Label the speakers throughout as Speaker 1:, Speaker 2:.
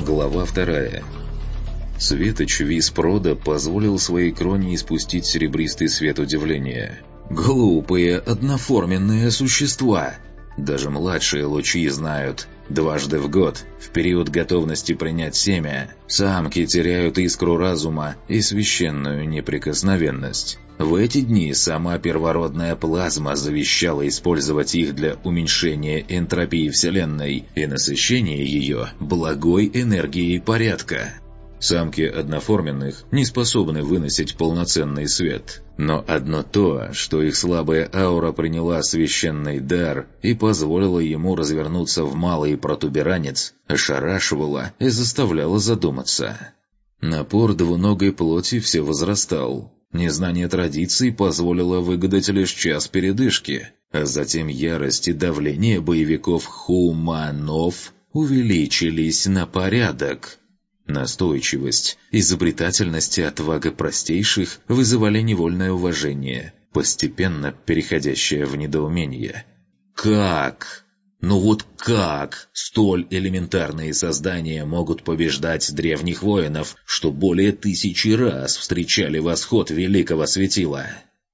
Speaker 1: Глава 2. Светоч Виспрода позволил своей кроне испустить серебристый свет удивления. «Глупые одноформенные существа! Даже младшие лучи знают. Дважды в год, в период готовности принять семя, самки теряют искру разума и священную неприкосновенность. В эти дни сама первородная плазма завещала использовать их для уменьшения энтропии Вселенной и насыщения ее благой энергией порядка. Самки одноформенных не способны выносить полноценный свет. Но одно то, что их слабая аура приняла священный дар и позволила ему развернуться в малый протуберанец, ошарашивало и заставляло задуматься. Напор двуногой плоти все возрастал. Незнание традиций позволило выгадать лишь час передышки, а затем ярость и давление боевиков-хуманов увеличились на порядок. Настойчивость, изобретательность и отвага простейших вызывали невольное уважение, постепенно переходящее в недоумение. Как? Ну вот как столь элементарные создания могут побеждать древних воинов, что более 1000 раз встречали восход великого светила?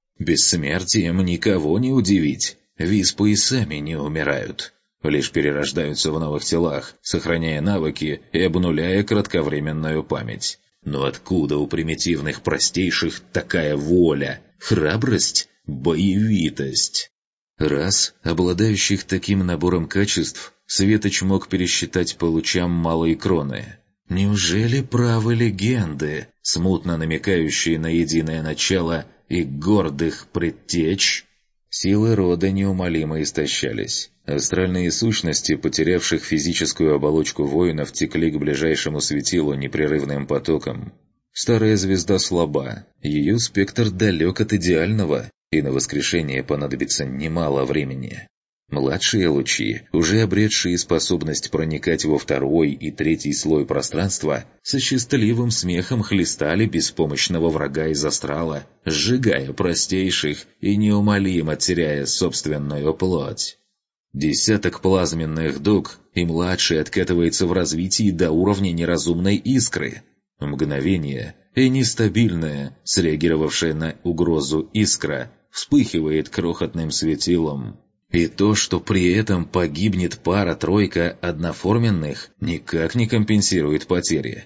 Speaker 1: Бессмертием никого не удивить, виспы и сами не умирают. Лишь перерождаются в новых телах, сохраняя навыки и обнуляя кратковременную память. Но откуда у примитивных простейших такая воля, храбрость, боевитость? Раз, обладающих таким набором качеств, Светоч мог пересчитать по лучам малой кроны. Неужели правы легенды, смутно намекающие на единое начало и гордых предтеч? Силы рода неумолимо истощались. Астральные сущности, потерявших физическую оболочку воинов, текли к ближайшему светилу непрерывным потоком. Старая звезда слаба, ее спектр далек от идеального, и на воскрешение понадобится немало времени. Младшие лучи, уже обретшие способность проникать во второй и третий слой пространства, со счастливым смехом хлестали беспомощного врага из астрала, сжигая простейших и неумолимо теряя собственную плоть. Десяток плазменных дуг, и младший откатывается в развитии до уровня неразумной искры. Мгновение, и нестабильная, среагировавшая на угрозу искра, вспыхивает крохотным светилом. И то, что при этом погибнет пара-тройка одноформенных, никак не компенсирует потери.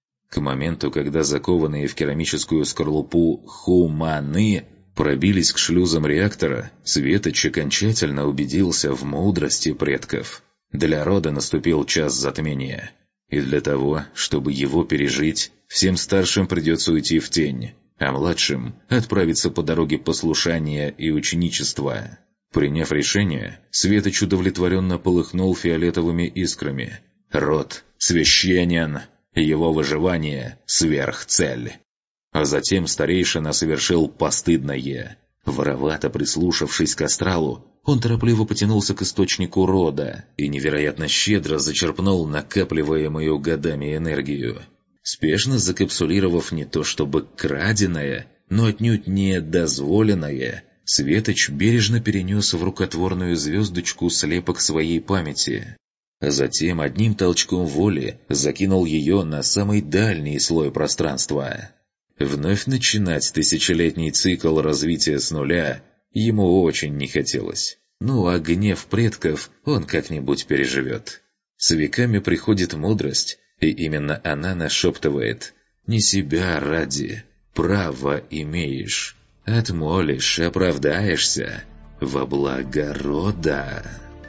Speaker 1: К моменту, когда закованные в керамическую скорлупу хуманы пробились к шлюзам реактора, Светоч окончательно убедился в мудрости предков. Для рода наступил час затмения. И для того, чтобы его пережить, всем старшим придется уйти в тень, а младшим отправиться по дороге послушания и ученичества. Приняв решение, Светоч удовлетворенно полыхнул фиолетовыми искрами. Род священен, его выживание – сверхцель. А затем старейшина совершил постыдное. Воровато прислушавшись к астралу, он торопливо потянулся к источнику рода и невероятно щедро зачерпнул накапливаемую годами энергию. Спешно закапсулировав не то чтобы краденое, но отнюдь не дозволенное, Светоч бережно перенес в рукотворную звездочку слепок своей памяти. Затем одним толчком воли закинул ее на самый дальний слой пространства. Вновь начинать тысячелетний цикл развития с нуля ему очень не хотелось. Ну а гнев предков он как-нибудь переживет. С веками приходит мудрость, и именно она нашептывает: «Не себя ради, право имеешь, отмолишь, оправдаешься во благо рода».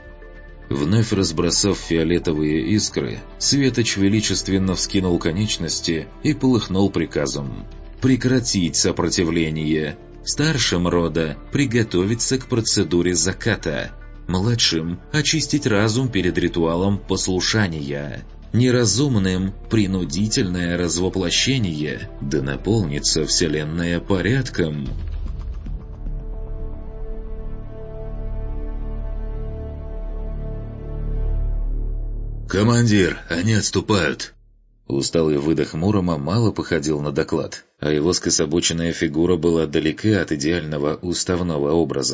Speaker 1: Вновь разбросав фиолетовые искры, Светоч величественно вскинул конечности и полыхнул приказом прекратить сопротивление. Старшим рода приготовиться к процедуре заката. Младшим очистить разум перед ритуалом послушания. Неразумным принудительное развоплощение, да наполнится Вселенная порядком.
Speaker 2: «Командир, они отступают!»
Speaker 1: Усталый выдох Мурома мало походил на доклад, а его скособоченная фигура была далека от идеального уставного образа.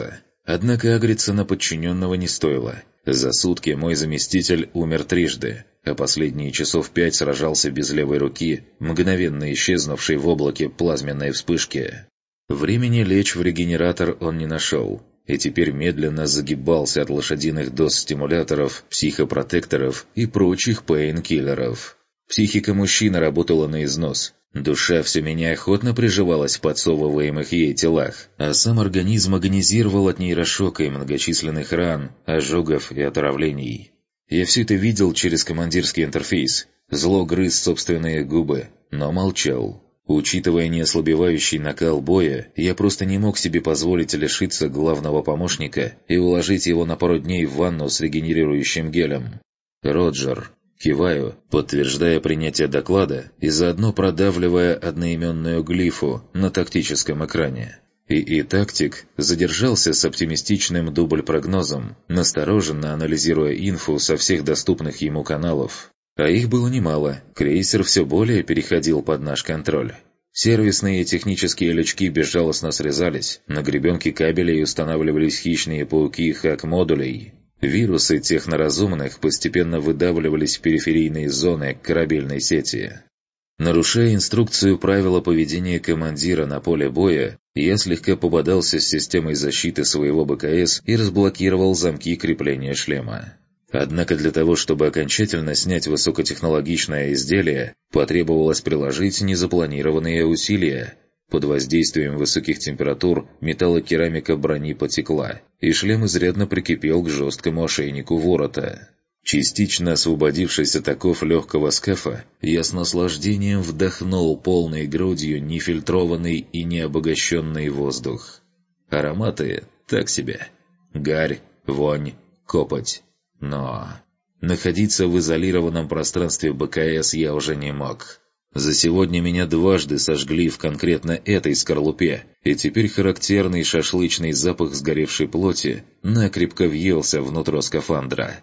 Speaker 1: Однако агриться на подчиненного не стоило. За сутки мой заместитель умер трижды, а последние часов 5 сражался без левой руки, мгновенно исчезнувшей в облаке плазменной вспышки. Времени лечь в регенератор он не нашел, и теперь медленно загибался от лошадиных доз стимуляторов, психопротекторов и прочих пейнкиллеров. Психика мужчины работала на износ. Душа все менее охотно приживалась в подсовываемых ей телах, а сам организм агонизировал от нейрошока и многочисленных ран, ожогов и отравлений. Я все это видел через командирский интерфейс. Зло грыз собственные губы, но молчал. Учитывая неослабевающий накал боя, я просто не мог себе позволить лишиться главного помощника и уложить его на пару дней в ванну с регенерирующим гелем. «Роджер». Киваю, подтверждая принятие доклада и заодно продавливая одноименную глифу на тактическом экране. И тактик задержался с оптимистичным дубль-прогнозом, настороженно анализируя инфу со всех доступных ему каналов. А их было немало, крейсер все более переходил под наш контроль. Сервисные и технические лючки безжалостно срезались, на гребенке кабелей устанавливались хищные пауки хак-модулей. Вирусы техноразумных постепенно выдавливались в периферийные зоны корабельной сети. Нарушая инструкцию правила поведения командира на поле боя, я слегка пободался с системой защиты своего БКС и разблокировал замки крепления шлема. Однако для того, чтобы окончательно снять высокотехнологичное изделие, потребовалось приложить незапланированные усилия. Под воздействием высоких температур металлокерамика брони потекла, и шлем изрядно прикипел к жесткому ошейнику ворота. Частично освободившись от оков легкого скафа, я с наслаждением вдохнул полной грудью нефильтрованный и необогащенный воздух. Ароматы так себе. Гарь, вонь, копоть. Но находиться в изолированном пространстве БКС я уже не мог. За сегодня меня дважды сожгли в конкретно этой скорлупе, и теперь характерный шашлычный запах сгоревшей плоти накрепко въелся внутрь скафандра.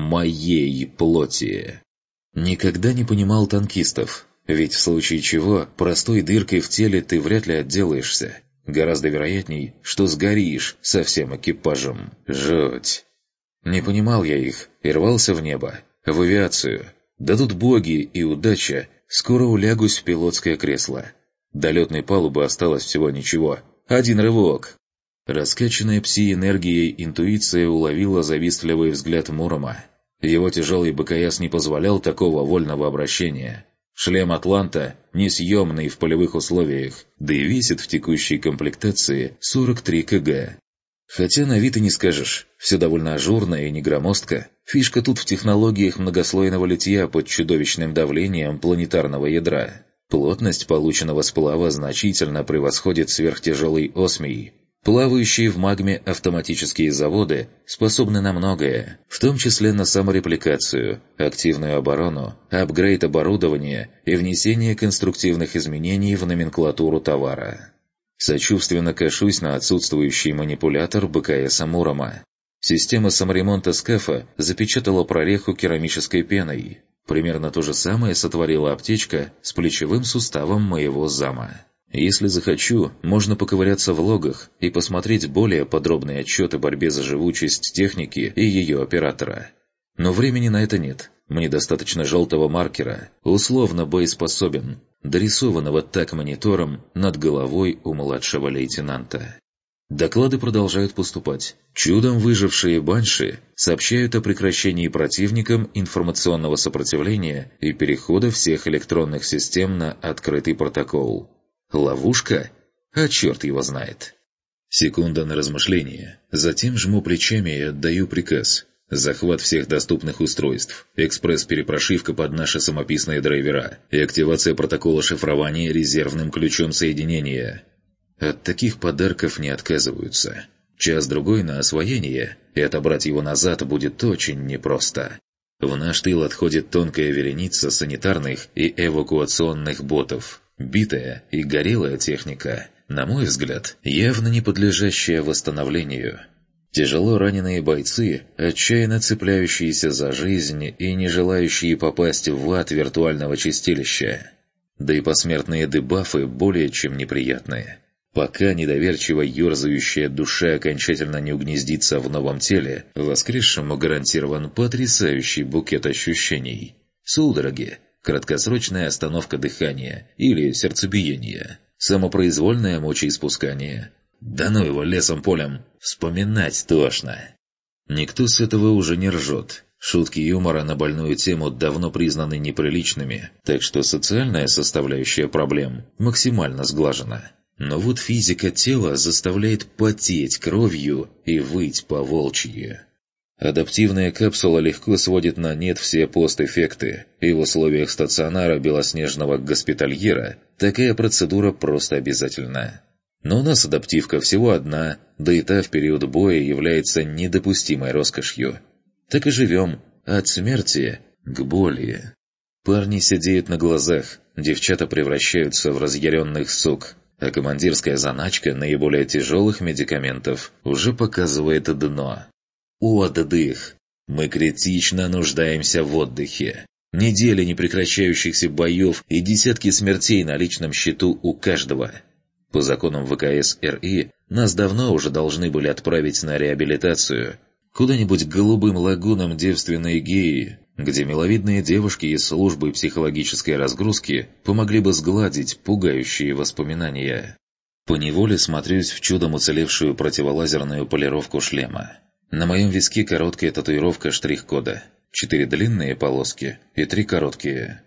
Speaker 1: Моей плоти. Никогда не понимал танкистов, ведь в случае чего простой дыркой в теле ты вряд ли отделаешься. Гораздо вероятней, что сгоришь со всем экипажем. Жуть. Не понимал я их и рвался в небо, в авиацию. Дадут боги и удача, скоро улягусь в пилотское кресло. До летной палубы осталось всего ничего. Один рывок. Раскачанная пси-энергией интуиция уловила завистливый взгляд Мурома. Его тяжелый БКС не позволял такого вольного обращения. Шлем «Атланта» несъемный в полевых условиях, да и весит в текущей комплектации 43 кг. Хотя на вид и не скажешь, все довольно ажурно и не громоздко. Фишка тут в технологиях многослойного литья под чудовищным давлением планетарного ядра. Плотность полученного сплава значительно превосходит сверхтяжелый осмий. Плавающие в магме автоматические заводы способны на многое, в том числе на саморепликацию, активную оборону, апгрейд оборудования и внесение конструктивных изменений в номенклатуру товара. Сочувственно кашусь на отсутствующий манипулятор БКСа Мурома. Система саморемонта скафа запечатала прореху керамической пеной. Примерно то же самое сотворила аптечка с плечевым суставом моего зама. Если захочу, можно поковыряться в логах и посмотреть более подробный отчет о борьбе за живучесть техники и ее оператора. Но времени на это нет. Мне достаточно желтого маркера, условно боеспособен, дорисованного так монитором над головой у младшего лейтенанта. Доклады продолжают поступать. Чудом выжившие банши сообщают о прекращении противникам информационного сопротивления и перехода всех электронных систем на открытый протокол. Ловушка? А черт его знает. Секунда на размышление. Затем жму плечами и отдаю приказ. Захват всех доступных устройств, экспресс-перепрошивка под наши самописные драйвера и активация протокола шифрования резервным ключом соединения. От таких подарков не отказываются. Час-другой на освоение, и отобрать его назад будет очень непросто. В наш тыл отходит тонкая вереница санитарных и эвакуационных ботов. Битая и горелая техника, на мой взгляд, явно не подлежащая восстановлению. Тяжело раненые бойцы, отчаянно цепляющиеся за жизнь и не желающие попасть в ад виртуального чистилища. Да и посмертные дебафы более чем неприятные. Пока недоверчиво ерзающая душа окончательно не угнездится в новом теле, воскресшему гарантирован потрясающий букет ощущений. Судороги, краткосрочная остановка дыхания или сердцебиения, самопроизвольное мочеиспускание. Да ну его лесом-полем, вспоминать тошно. Никто с этого уже не ржет. Шутки юмора на больную тему давно признаны неприличными, так что социальная составляющая проблем максимально сглажена. Но вот физика тела заставляет потеть кровью и выть по-волчьи. Адаптивная капсула легко сводит на нет все постэффекты, и в условиях стационара белоснежного госпитальера такая процедура просто обязательна. Но у нас адаптивка всего одна, да и та в период боя является недопустимой роскошью. Так и живем от смерти к боли. Парни сидеют на глазах, девчата превращаются в разъяренных сук, а командирская заначка наиболее тяжелых медикаментов уже показывает дно. Отдых. Мы критично нуждаемся в отдыхе. Недели непрекращающихся боев и десятки смертей на личном счету у каждого. По законам ВКС РИ нас давно уже должны были отправить на реабилитацию. Куда-нибудь к голубым лагунам девственной Геи, где миловидные девушки из службы психологической разгрузки помогли бы сгладить пугающие воспоминания. Поневоле смотрюсь в чудом уцелевшую противолазерную полировку шлема. На моем виске короткая татуировка штрих-кода. 4 длинные полоски и 3 короткие.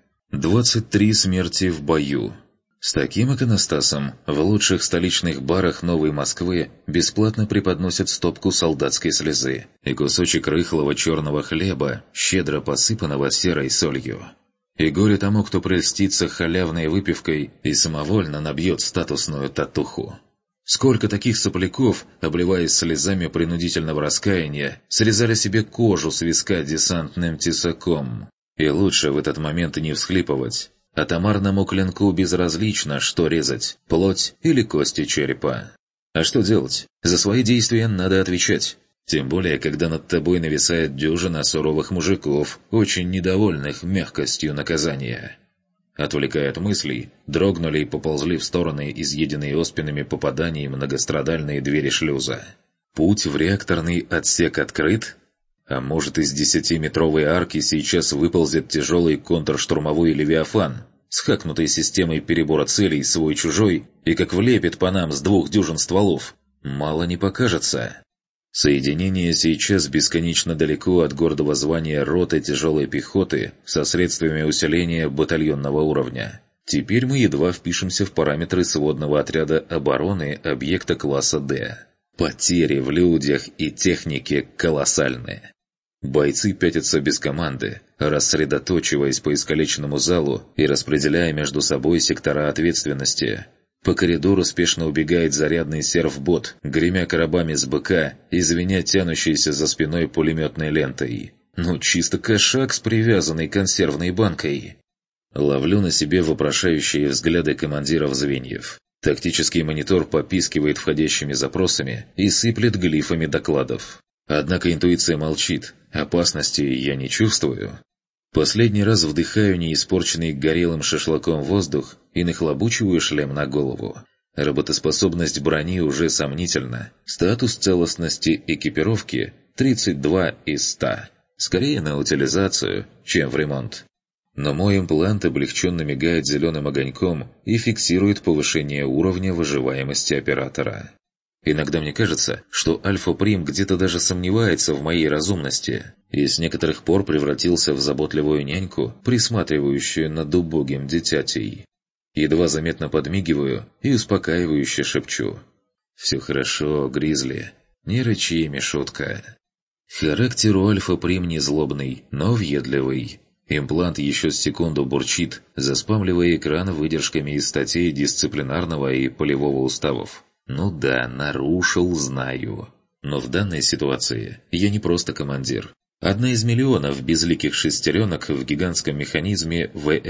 Speaker 1: 23 смерти в бою. С таким иконостасом в лучших столичных барах Новой Москвы бесплатно преподносят стопку солдатской слезы и кусочек рыхлого черного хлеба, щедро посыпанного серой солью. И горе тому, кто прельстится халявной выпивкой и самовольно набьет статусную татуху. Сколько таких сопляков, обливаясь слезами принудительного раскаяния, срезали себе кожу с виска десантным тесаком. И лучше в этот момент не всхлипывать. Атомарному клинку безразлично, что резать – плоть или кости черепа. А что делать? За свои действия надо отвечать. Тем более, когда над тобой нависает дюжина суровых мужиков, очень недовольных мягкостью наказания. Отвлекая от мыслей, дрогнули и поползли в стороны изъеденные оспинами попаданий многострадальные двери шлюза. Путь в реакторный отсек открыт? А может, из 10-метровой арки сейчас выползет тяжелый контрштурмовой «Левиафан» с хакнутой системой перебора целей свой-чужой и как влепит по нам с 2 дюжин стволов? Мало не покажется. Соединение сейчас бесконечно далеко от гордого звания роты тяжелой пехоты со средствами усиления батальонного уровня. Теперь мы едва впишемся в параметры сводного отряда обороны объекта класса «Д». Потери в людях и технике колоссальные. Бойцы пятятся без команды, рассредоточиваясь по искалеченному залу и распределяя между собой сектора ответственности. По коридору спешно убегает зарядный серфбот, гремя коробами с БК и звеня тянущейся за спиной пулеметной лентой. Ну, чисто кошак с привязанной консервной банкой. Ловлю на себе вопрошающие взгляды командиров звеньев. Тактический монитор попискивает входящими запросами и сыплет глифами докладов. Однако интуиция молчит, опасности я не чувствую. Последний раз вдыхаю неиспорченный горелым шашлыком воздух и нахлобучиваю шлем на голову. Работоспособность брони уже сомнительна. Статус целостности экипировки 32 из 100. Скорее на утилизацию, чем в ремонт. Но мой имплант облегченно мигает зеленым огоньком и фиксирует повышение уровня выживаемости оператора. Иногда мне кажется, что Альфа-Прим где-то даже сомневается в моей разумности и с некоторых пор превратился в заботливую няньку, присматривающую над убогим дитятей. Едва заметно подмигиваю и успокаивающе шепчу: «Все хорошо, Гризли, не рычи, Мишутка». Характер у Альфа-Прим не злобный, но въедливый. Имплант еще с секунду бурчит, заспамливая экран выдержками из статей дисциплинарного и полевого уставов. Ну да, нарушил, знаю. Но в данной ситуации я не просто командир. Одна из миллионов безликих шестеренок в гигантском механизме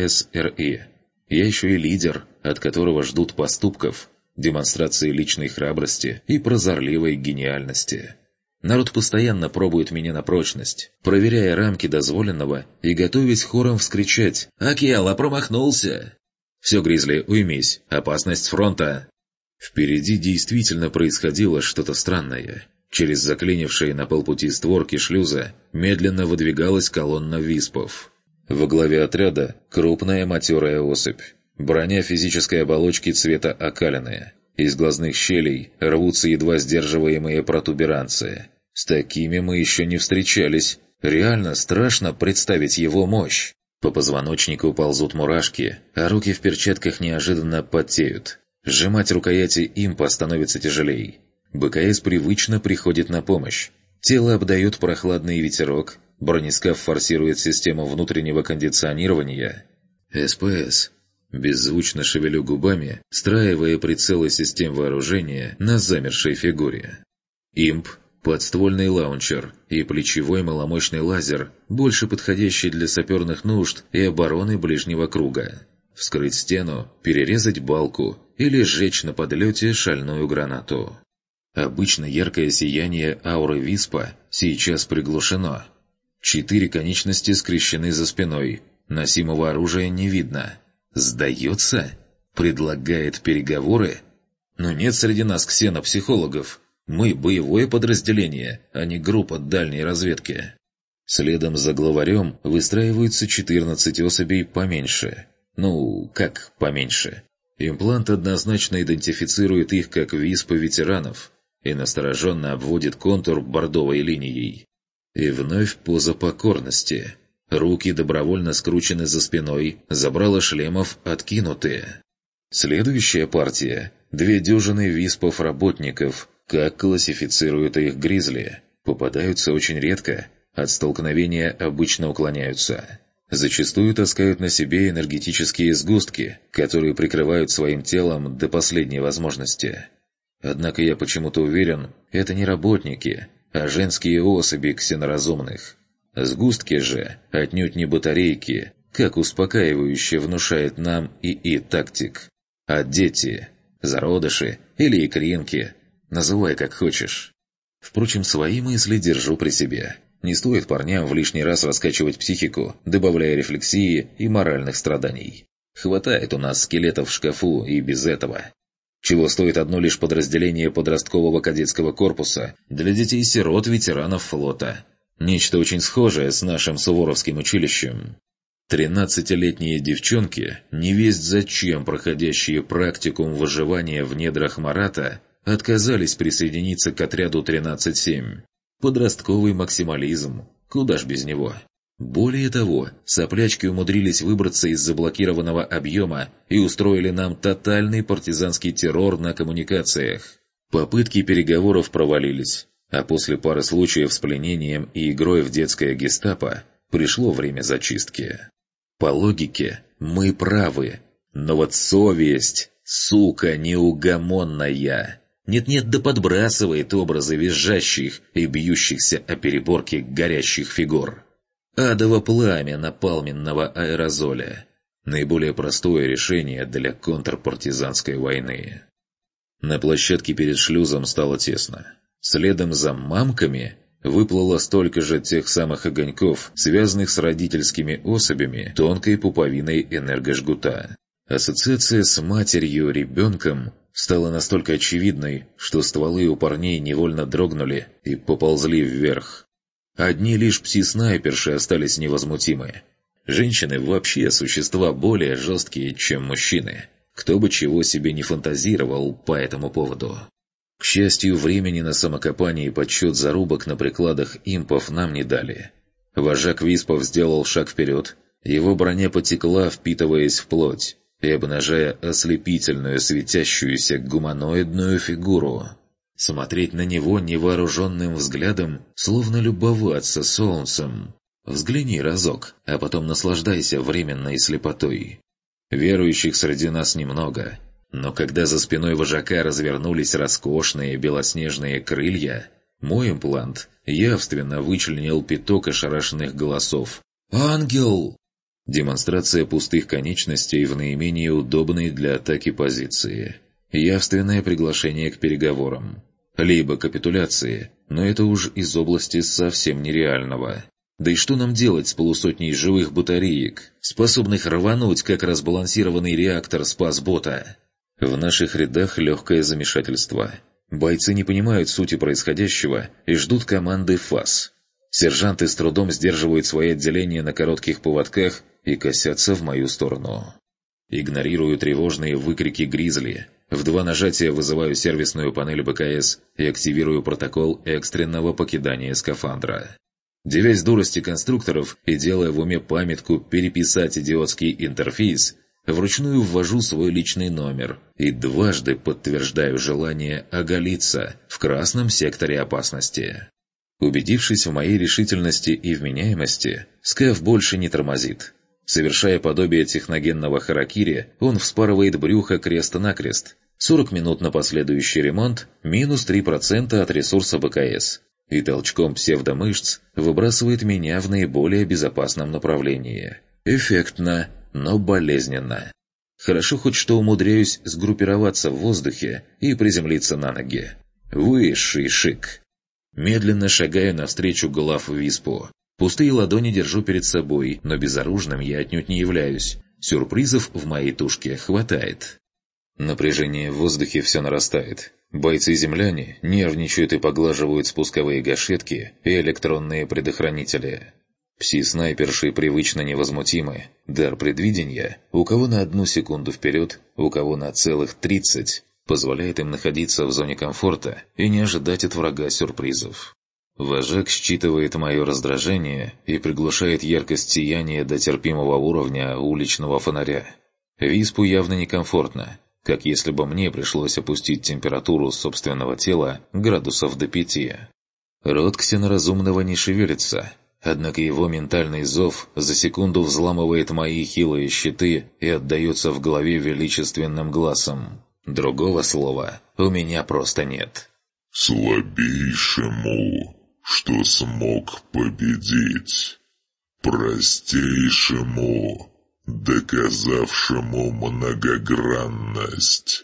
Speaker 1: ВСРИ. Я еще и лидер, от которого ждут поступков, демонстрации личной храбрости и прозорливой гениальности. Народ постоянно пробует меня на прочность, проверяя рамки дозволенного и готовясь хором вскричать: «Акела промахнулся!» «Все, Гризли, уймись, опасность с фронта!» Впереди действительно происходило что-то странное. Через заклинившие на полпути створки шлюза медленно выдвигалась колонна виспов. Во главе отряда крупная матерая особь. Броня физической оболочки цвета окалины. Из глазных щелей рвутся едва сдерживаемые протуберанцы. С такими мы еще не встречались. Реально страшно представить его мощь. По позвоночнику ползут мурашки, а руки в перчатках неожиданно потеют. Сжимать рукояти импа становится тяжелей. БКС привычно приходит на помощь. Тело обдает прохладный ветерок, бронескаф форсирует систему внутреннего кондиционирования. СПС. Беззвучно шевелю губами, встраивая прицелы систем вооружения на замершей фигуре. Имп, подствольный лаунчер и плечевой маломощный лазер, больше подходящий для саперных нужд и обороны ближнего круга. Вскрыть стену, перерезать балку или сжечь на подлете шальную гранату. Обычно яркое сияние ауры Виспа сейчас приглушено. 4 конечности скрещены за спиной, носимого оружия не видно. «Сдается? Предлагает переговоры? Но нет среди нас ксенопсихологов. Мы боевое подразделение, а не группа дальней разведки». Следом за главарем выстраиваются 14 особей поменьше. Ну, как поменьше? Имплант однозначно идентифицирует их как виспа-ветеранов и настороженно обводит контур бордовой линией. И вновь поза покорности. Руки добровольно скручены за спиной, забрала шлемов откинуты. Следующая партия – 2 дюжины виспов-работников. Как классифицируют их гризли? Попадаются очень редко, от столкновения обычно уклоняются. Зачастую таскают на себе энергетические сгустки, которые прикрывают своим телом до последней возможности. Однако я почему-то уверен, это не работники, а женские особи ксеноразумных. Сгустки же отнюдь не батарейки, как успокаивающе внушает нам ИИ тактик, а дети, зародыши или икринки, называй как хочешь. Впрочем, свои мысли держу при себе. Не стоит парням в лишний раз раскачивать психику, добавляя рефлексии и моральных страданий. Хватает у нас скелетов в шкафу и без этого. Чего стоит одно лишь подразделение подросткового кадетского корпуса для детей-сирот ветеранов флота. Нечто очень схожее с нашим суворовским училищем. 13-летние девчонки, невесть зачем проходящие практикум выживания в недрах Марата, отказались присоединиться к отряду 13-7. Подростковый максимализм. Куда ж без него? Более того, соплячки умудрились выбраться из заблокированного объема и устроили нам тотальный партизанский террор на коммуникациях. Попытки переговоров провалились, а после пары случаев с пленением и игрой в детское гестапо пришло время зачистки. По логике, мы правы, но вот совесть, сука неугомонная, нет-нет да подбрасывает образы визжащих и бьющихся о переборке горящих фигур. Адово пламя напалменного аэрозоля. Наиболее простое решение для контрпартизанской войны. На площадке перед шлюзом стало тесно. Следом за мамками выплыло столько же тех самых огоньков, связанных с родительскими особями тонкой пуповиной энергожгута. Ассоциация с матерью-ребенком стала настолько очевидной, что стволы у парней невольно дрогнули и поползли вверх. Одни лишь пси-снайперши остались невозмутимы. Женщины вообще существа более жесткие, чем мужчины. Кто бы чего себе не фантазировал по этому поводу. К счастью, времени на самокопание и подсчет зарубок на прикладах импов нам не дали. Вожак виспов сделал шаг вперед, его броня потекла, впитываясь в плоть и обнажая ослепительную светящуюся гуманоидную фигуру. Смотреть на него невооруженным взглядом, словно любоваться солнцем. Взгляни разок, а потом наслаждайся временной слепотой. Верующих среди нас немного, но когда за спиной вожака развернулись роскошные белоснежные крылья, мой имплант явственно вычленил пяток ошарашенных голосов. «Ангел!» Демонстрация пустых конечностей в наименее удобной для атаки позиции. Явственное приглашение к переговорам. Либо капитуляции, но это уж из области совсем нереального. Да и что нам делать с полусотней живых батареек, способных рвануть, как разбалансированный реактор спасбота? В наших рядах легкое замешательство. Бойцы не понимают сути происходящего и ждут команды ФАС. Сержанты с трудом сдерживают свои отделения на коротких поводках и косятся в мою сторону. Игнорирую тревожные выкрики «Гризли». В 2 нажатия вызываю сервисную панель БКС и активирую протокол экстренного покидания скафандра. Девясь дурости конструкторов и делая в уме памятку переписать идиотский интерфейс, вручную ввожу свой личный номер и дважды подтверждаю желание оголиться в красном секторе опасности. Убедившись в моей решительности и вменяемости, скаф больше не тормозит. Совершая подобие техногенного харакири, он вспарывает брюхо крест-накрест. 40 минут на последующий ремонт, минус 3% от ресурса БКС. И толчком псевдомышц выбрасывает меня в наиболее безопасном направлении. Эффектно, но болезненно. Хорошо хоть что умудряюсь сгруппироваться в воздухе и приземлиться на ноги. Высший шик. Медленно шагаю навстречу главвиспу. Пустые ладони держу перед собой, но безоружным я отнюдь не являюсь. Сюрпризов в моей тушке хватает. Напряжение в воздухе все нарастает. Бойцы-земляне нервничают и поглаживают спусковые гашетки и электронные предохранители. Пси-снайперши привычно невозмутимы. Дар предвидения, у кого на 1 секунду вперед, у кого на целых 30, позволяет им находиться в зоне комфорта и не ожидать от врага сюрпризов. Вожак считывает мое раздражение и приглушает яркость сияния до терпимого уровня уличного фонаря. Виспу явно некомфортно, как если бы мне пришлось опустить температуру собственного тела градусов до 5. Рот ксеноразумного не шевелится, однако его ментальный зов за секунду взламывает мои хилые щиты и отдается в голове величественным глазом. Другого слова у меня просто нет.
Speaker 3: «Слабейшему, что смог победить, простейшему, доказавшему многогранность,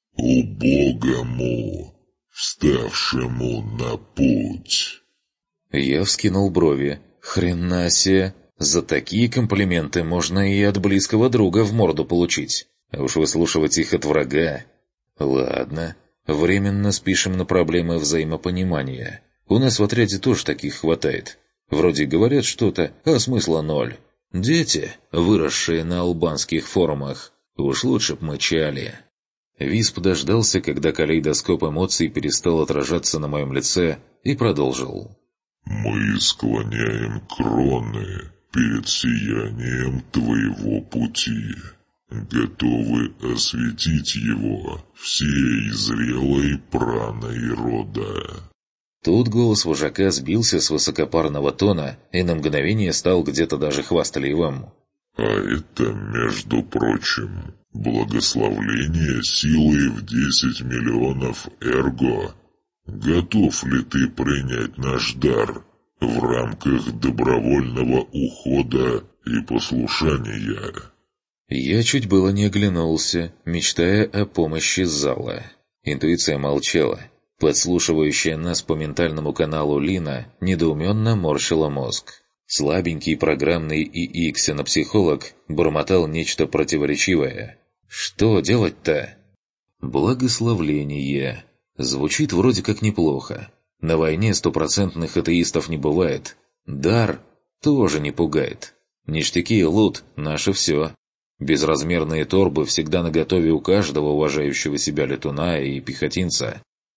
Speaker 3: убогому, вставшему на путь».
Speaker 1: Я вскинул брови. Хрена себе! За такие комплименты можно и от близкого друга в морду получить. А уж выслушивать их от врага. Ладно, временно спишем на проблемы взаимопонимания. У нас в отряде тоже таких хватает. Вроде говорят что-то, а смысла 0. Дети, выросшие на албанских форумах. Уж лучше б мычали. Висп дождался, когда калейдоскоп эмоций перестал отражаться на моем лице, и продолжил.
Speaker 3: «Мы склоняем кроны перед сиянием твоего пути. Готовы осветить его всей зрелой праной рода».
Speaker 1: Тут голос вожака сбился с высокопарного тона и на мгновение стал где-то даже хвастливым.
Speaker 3: «А это, между прочим, благословление силой в 10 миллионов эрго. Готов ли ты принять наш дар в рамках добровольного ухода и послушания?»
Speaker 1: Я чуть было не оглянулся, мечтая о помощи зала. Интуиция молчала. Подслушивающая нас по ментальному каналу Лина недоуменно морщила мозг. Слабенький программный ИИ-ксенопсихолог бормотал нечто противоречивое. Что делать-то? Благословление. Звучит вроде как неплохо. На войне стопроцентных атеистов не бывает. Дар тоже не пугает. Ништяки и лут – наше все. Безразмерные торбы всегда наготове у каждого уважающего себя летуна и пехотинца.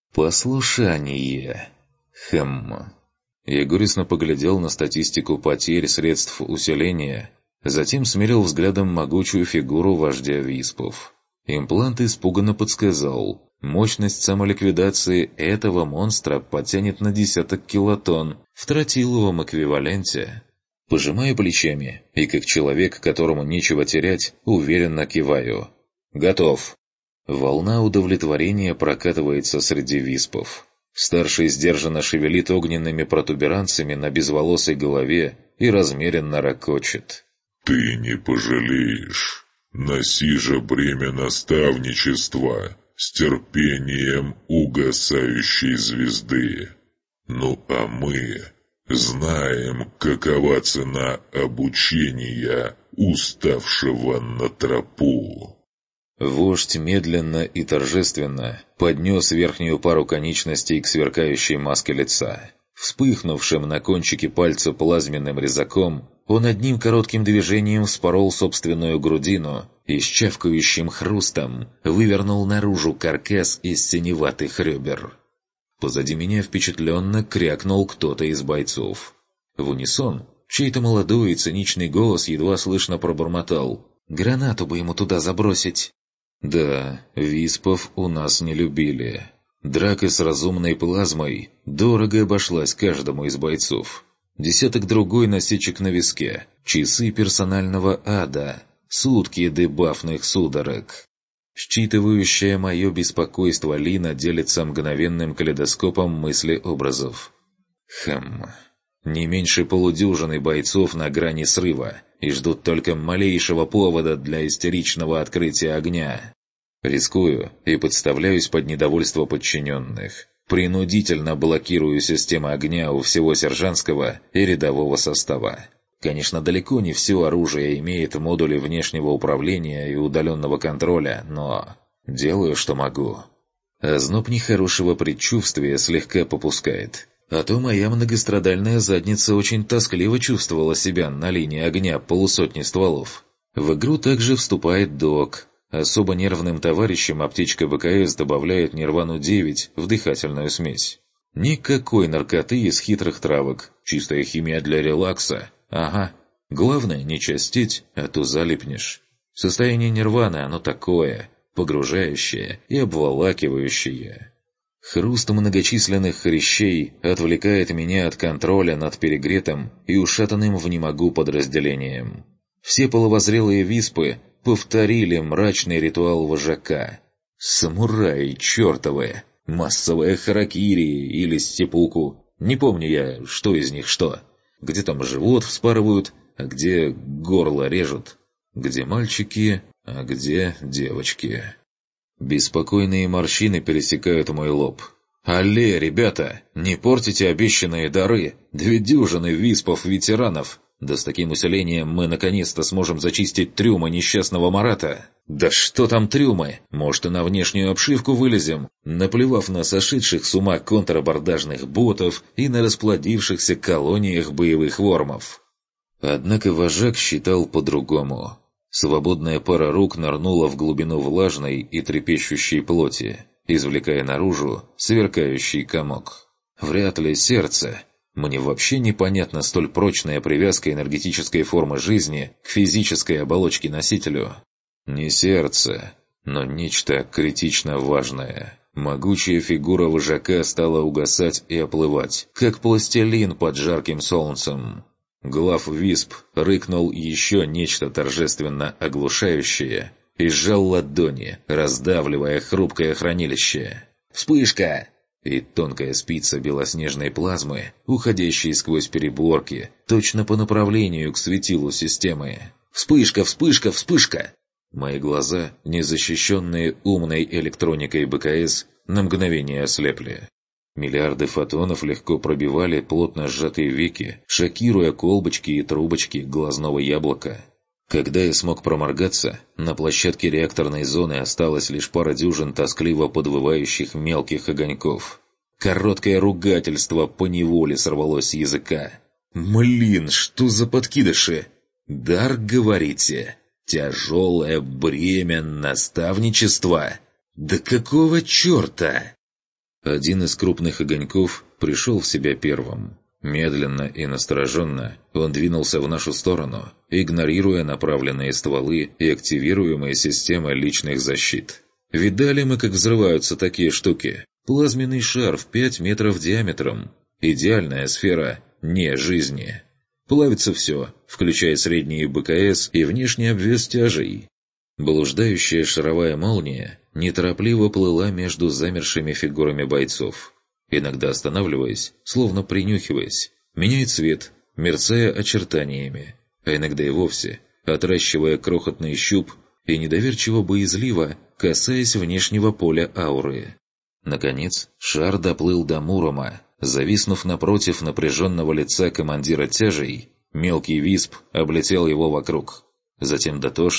Speaker 1: Послушание. Я горестно поглядел на статистику потерь средств усиления, затем смерил взглядом могучую фигуру вождя Виспов. Имплант испуганно подсказал, мощность самоликвидации этого монстра потянет на 10 килотонн в тротиловом эквиваленте. Пожимаю плечами, и как человек, которому нечего терять, уверенно киваю. Готов. Волна удовлетворения прокатывается среди виспов. Старший сдержанно шевелит огненными протуберанцами на безволосой голове и размеренно ракочет.
Speaker 3: «Ты не пожалеешь. Носи же бремя наставничества с терпением угасающей звезды. Ну а мы знаем, какова цена обучения уставшего на тропу».
Speaker 1: Вождь медленно и торжественно поднес верхнюю пару конечностей к сверкающей маске лица. Вспыхнувшим на кончике пальца плазменным резаком, он одним коротким движением вспорол собственную грудину и с чавкающим хрустом вывернул наружу каркас из синеватых ребер. Позади меня впечатленно крякнул кто-то из бойцов. В унисон чей-то молодой и циничный голос едва слышно пробормотал: «Гранату бы ему туда забросить!» Да, виспов у нас не любили. Драка с разумной плазмой дорого обошлась каждому из бойцов. Десяток-другой насечек на виске, часы персонального ада, сутки дебафных судорог. Считывающая мое беспокойство Лина делится мгновенным калейдоскопом мыслеобразов. Не меньше полудюжины бойцов на грани срыва и ждут только малейшего повода для истеричного открытия огня. Рискую и подставляюсь под недовольство подчиненных. Принудительно блокирую систему огня у всего сержантского и рядового состава. Конечно, далеко не все оружие имеет модули внешнего управления и удаленного контроля, но делаю, что могу. Озноб нехорошего предчувствия слегка попускает. А то моя многострадальная задница очень тоскливо чувствовала себя на линии огня полусотни стволов. В игру также вступает док. Особо нервным товарищам аптечка БКС добавляет Нирвану-9 в дыхательную смесь. Никакой наркоты из хитрых травок, чистая химия для релакса. Ага, главное не частить, а то залипнешь. Состояние нирваны оно такое, погружающее и обволакивающее. Хруст многочисленных хрящей отвлекает меня от контроля над перегретым и ушатанным внемогу подразделением. Все половозрелые виспы повторили мрачный ритуал вожака. Самураи чертовы! Массовая харакири или сеппуку. Не помню я, что из них что. Где там живот вспарывают, а где горло режут. Где мальчики, а где девочки. Беспокойные морщины пересекают мой лоб. «Алле, ребята, не портите обещанные дары! 2 дюжины виспов-ветеранов! Да с таким усилением мы наконец-то сможем зачистить трюмы несчастного Марата! Да что там трюмы? Может, и на внешнюю обшивку вылезем, наплевав на сошедших с ума контрабордажных ботов и на расплодившихся колониях боевых вормов!» Однако вожак считал по-другому. Свободная пара рук нырнула в глубину влажной и трепещущей плоти, извлекая наружу сверкающий комок. Вряд ли сердце. Мне вообще непонятна столь прочная привязка энергетической формы жизни к физической оболочке носителю. Не сердце, но нечто критично важное. Могучая фигура вожака стала угасать и оплывать, как пластилин под жарким солнцем. Глав-висп рыкнул еще нечто торжественно оглушающее и сжал ладони, раздавливая хрупкое хранилище. «Вспышка!» И тонкая спица белоснежной плазмы, уходящей сквозь переборки, точно по направлению к светилу системы. «Вспышка! Вспышка! Вспышка!» Мои глаза, незащищенные умной электроникой БКС, на мгновение ослепли. Миллиарды фотонов легко пробивали плотно сжатые веки, шокируя колбочки и трубочки глазного яблока. Когда я смог проморгаться, на площадке реакторной зоны осталось лишь пара дюжин тоскливо подвывающих мелких огоньков. Короткое ругательство поневоле сорвалось с языка. «Млин, что за подкидыши? Дар, говорите? Тяжелое бремя наставничества? Да какого черта?» Один из крупных огоньков пришел в себя первым. Медленно и настороженно он двинулся в нашу сторону, игнорируя направленные стволы и активируемые системы личных защит. Видали мы, как взрываются такие штуки? Плазменный шар в 5 метров диаметром. Идеальная сфера не жизни. Плавится все, включая средние БКС и внешний обвес тяжей. Блуждающая шаровая молния неторопливо плыла между замершими фигурами бойцов, иногда останавливаясь, словно принюхиваясь, меняет цвет, мерцая очертаниями, а иногда и вовсе отращивая крохотный щуп и недоверчиво-боязливо касаясь внешнего поля ауры. Наконец, шар доплыл до Мурома, зависнув напротив напряженного лица командира тяжей, мелкий висп облетел его вокруг. Затем дотошно,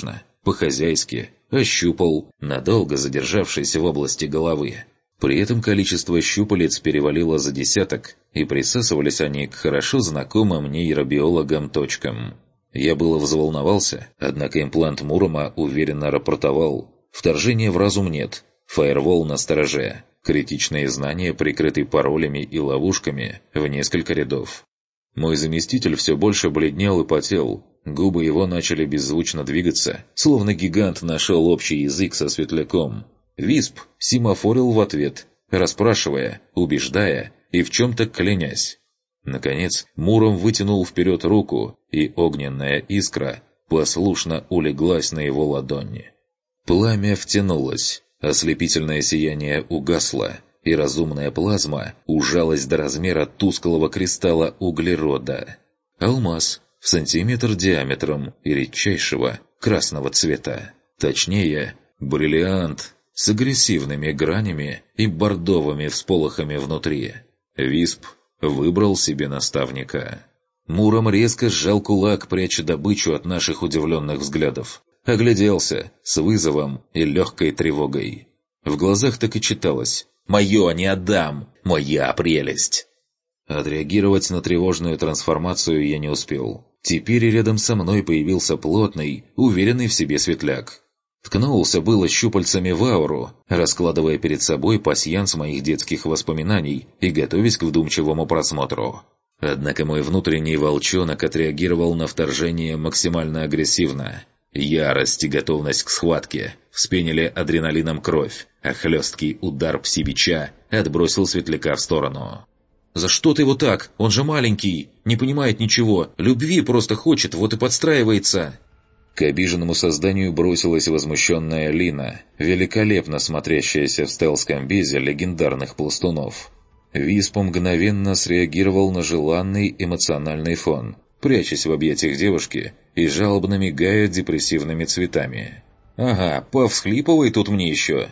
Speaker 1: по-хозяйски, ощупал, надолго задержавшись в области головы. При этом количество щупалец перевалило за 10, и присасывались они к хорошо знакомым нейробиологам точкам. Я было взволновался, однако имплант Мурома уверенно рапортовал: вторжения в разум нет, фаервол на стороже, критичные знания прикрыты паролями и ловушками в несколько рядов. Мой заместитель все больше бледнел и потел, губы его начали беззвучно двигаться, словно гигант нашел общий язык со светляком. Висп семафорил в ответ, расспрашивая, убеждая и в чем-то клянясь. Наконец, Муром вытянул вперед руку, и огненная искра послушно улеглась на его ладони. Пламя втянулось, ослепительное сияние угасло, и разумная плазма ужалась до размера тусклого кристалла углерода. Алмаз в сантиметр диаметром и редчайшего красного цвета. Точнее, бриллиант с агрессивными гранями и бордовыми всполохами внутри. Висп выбрал себе наставника. Муром резко сжал кулак, пряча добычу от наших удивленных взглядов. Огляделся с вызовом и легкой тревогой. В глазах так и читалось: «Мое не отдам! Моя прелесть!» Отреагировать на тревожную трансформацию я не успел. Теперь рядом со мной появился плотный, уверенный в себе светляк. Ткнулся было щупальцами в ауру, раскладывая перед собой пасьянс моих детских воспоминаний и готовясь к вдумчивому просмотру. Однако мой внутренний волчонок отреагировал на вторжение максимально агрессивно. Ярость и готовность к схватке вспенили адреналином кровь, а хлесткий удар пси-бича отбросил светляка в сторону. «За что ты его так? Он же маленький, не понимает ничего, любви просто хочет, вот и подстраивается!» К обиженному созданию бросилась возмущенная Лина, великолепно смотрящаяся в стелс-комбезе легендарных пластунов. Висп мгновенно среагировал на желанный эмоциональный фон, прячась в объятиях девушки и жалобно мигая депрессивными цветами. «Ага, повсхлипывай тут мне еще!»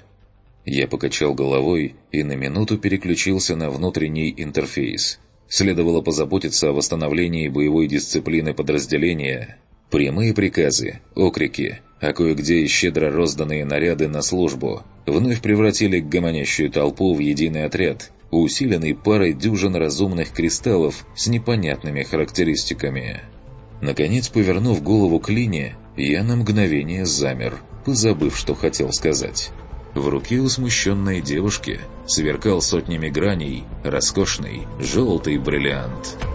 Speaker 1: Я покачал головой и на минуту переключился на внутренний интерфейс. Следовало позаботиться о восстановлении боевой дисциплины подразделения. Прямые приказы, окрики, а кое-где и щедро розданные наряды на службу вновь превратили гомонящую толпу в единый отряд, усиленный парой дюжин разумных кристаллов с непонятными характеристиками. Наконец, повернув голову к Лине, я на мгновение замер, позабыв, что хотел сказать. В руке у смущенной девушки сверкал сотнями граней роскошный желтый бриллиант.